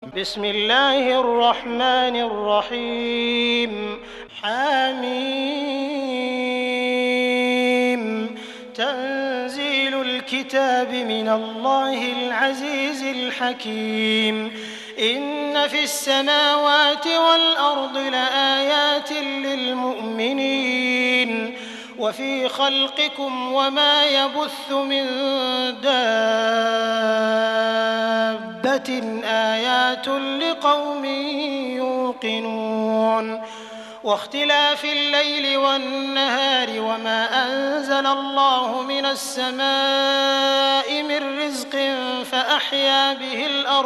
بسم الله الرحمن الرحيم حميم تنزيل الكتاب من الله العزيز الحكيم إن في السماوات والأرض لآيات للمؤمنين وفي خلقكم وما يبث من دابة آيات لقوم يوقنون واختلاف الليل والنهار وما أنزل الله من السماء من رزق فأحيا به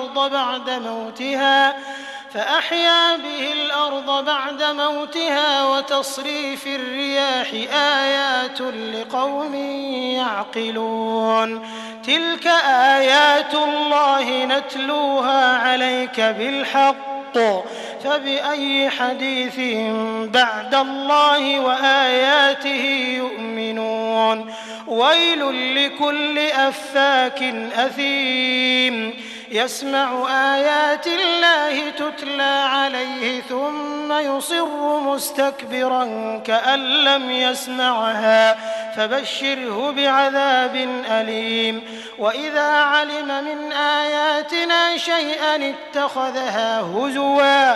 الأرض بعد موتها وتصريف الرياح آيات لقوم يعقلون تلك آيات الله نتلوها عليك بالحق فبأي حديث بعد الله وآياته يؤمنون ويل لكل أفاك أثيم يسمع آيات الله تتلى عليه ثم يصر مستكبرا كأن لم يسمعها فبشره بعذاب أليم وإذا علم من آياتنا شيئا اتخذها هزوا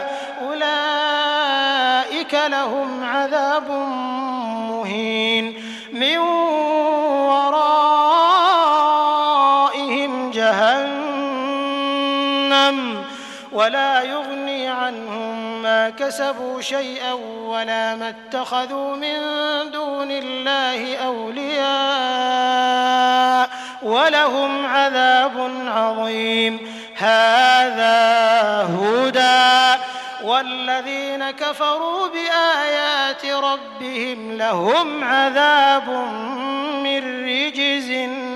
أولئك لهم عذاب مهين من ورائهم جهنم ولا يغني عنهم ما كسبوا شيئا ولا ما اتخذوا من دون الله أولياء ولهم عذاب عظيم هذا هدى والذين كفروا بآيات ربهم لهم عذاب من رجز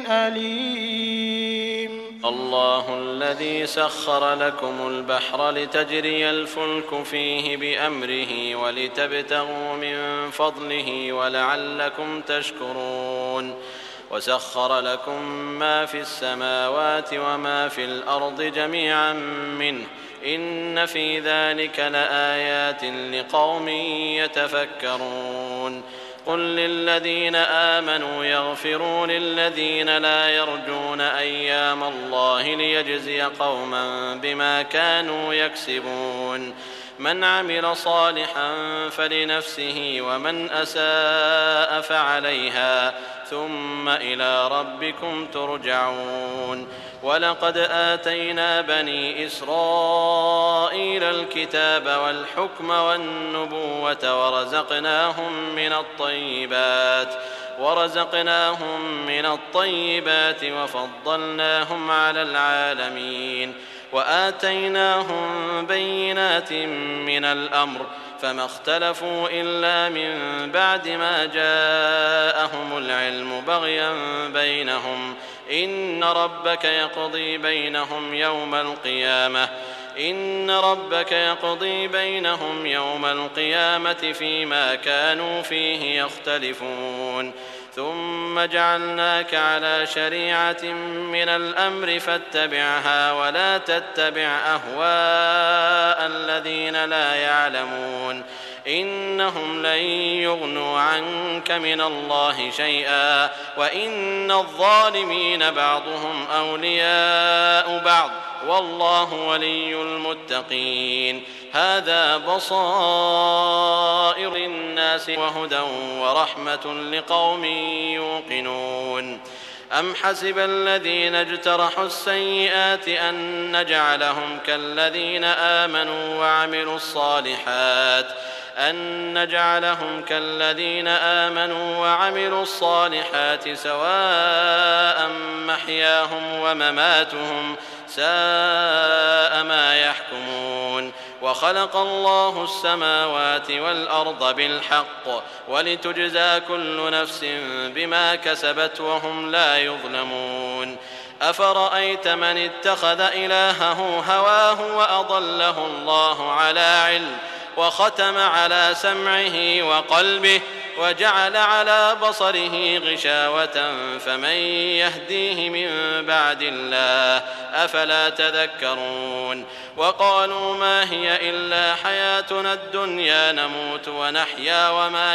أليم الله الذي سخر لكم البحر لتجري الفلك فيه بأمره ولتبتغوا من فضله ولعلكم تشكرون وسخر لكم ما في السماوات وما في الأرض جميعا منه إن في ذلك لآيات لقوم يتفكرون قل للذين آمنوا يغفروا للذين لا يرجون أيام الله ليجزي قوما بما كانوا يكسبون من عمل صالحا فلنفسه ومن أساء فعليها ثم إلى ربكم ترجعون ولقد آتينا بني إسرائيل الكتاب والحكم والنبوة ورزقناهم من الطيبات وفضلناهم على العالمين وآتيناهم بينات من الأمر فما اختلفوا إلا من بعد ما جاءهم العلم بغيا بينهم إن ربك يقضي بينهم يوم القيامة فيما كانوا فيه يختلفون ثم جعلناك على شريعة من الأمر فاتبعها ولا تتبع أهواء الذين لا يعلمون إنهم لن يغنوا عنك من الله شيئا وإن الظالمين بعضهم أولياء بعض والله ولي المتقين هذا بصائر للناس وهدى ورحمة لقوم يوقنون أم حسب الذين اجترحوا السيئات أن نجعلهم كالذين آمنوا وعملوا الصالحات سواء محياهم ومماتهم ساء ما يحكمون وخلق الله السماوات والأرض بالحق ولتجزى كل نفس بما كسبت وهم لا يظلمون أفرأيت من اتخذ إلهه هواه وأضله الله على علم وختم على سمعه وقلبه وجعل على بصره غشاوة فمن يهديه من بعد الله أفلا تذكرون وقالوا ما هي إلا حياتنا الدنيا نموت ونحيا وما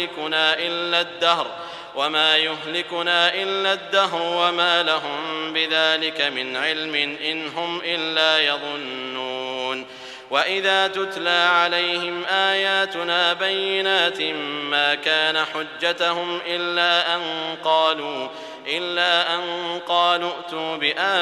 يهلكنا إلا الدهر وما لهم بذلك من علم إن هم إلا يظنون وإذا تتلى عليهم آياتنا بينات ما كان حجتهم إلا أن قالوا ائتوا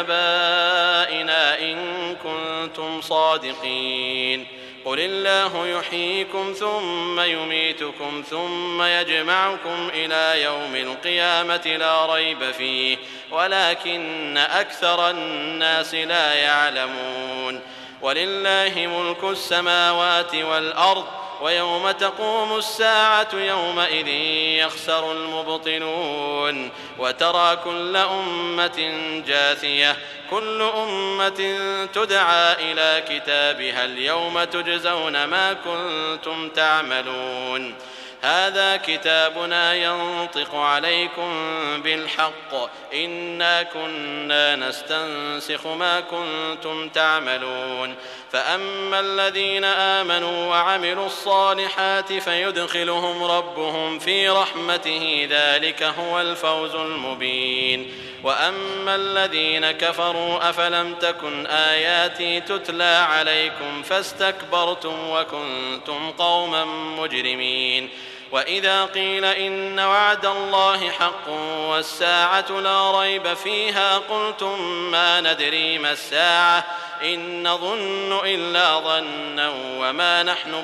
بآبائنا إن كنتم صادقين قل الله يحييكم ثم يميتكم ثم يجمعكم إلى يوم القيامة لا ريب فيه ولكن أكثر الناس لا يعلمون ولله ملك السماوات والأرض ويوم تقوم الساعة يومئذ يخسر المبطلون وترى كل أمة جاثية كل أمة تدعى إلى كتابها اليوم تجزون ما كنتم تعملون هذا كتابنا ينطق عليكم بالحق إنا كنا نستنسخ ما كنتم تعملون فأما الذين آمنوا وعملوا الصالحات فيدخلهم ربهم في رحمته ذلك هو الفوز المبين وأما الذين كفروا أفلم تكن آياتي تتلى عليكم فاستكبرتم وكنتم قوما مجرمين وإذا قيل إن وعد الله حق والساعة لا ريب فيها قلتم ما ندري ما الساعة إن نظن إلا ظنا وما نحن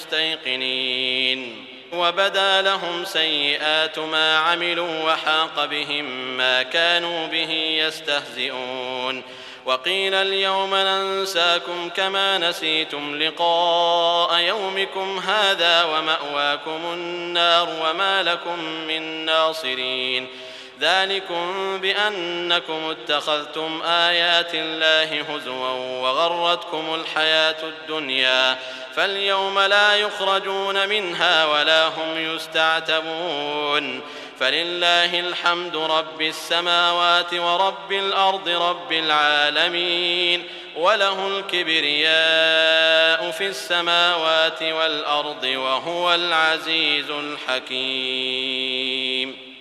بمستيقنين وبدا لهم سيئات ما عملوا وحاق بهم ما كانوا به يستهزئون وقيل اليوم ننساكم كما نسيتم لقاء يومكم هذا ومأواكم النار وما لكم من ناصرين ذلكم بأنكم اتخذتم آيات الله هزوا وغرتكم الحياة الدنيا فاليوم لا يخرجون منها ولا هم يستعتبون فلله الحمد رب السماوات ورب الأرض رب العالمين وله الكبرياء في السماوات والأرض وهو العزيز الحكيم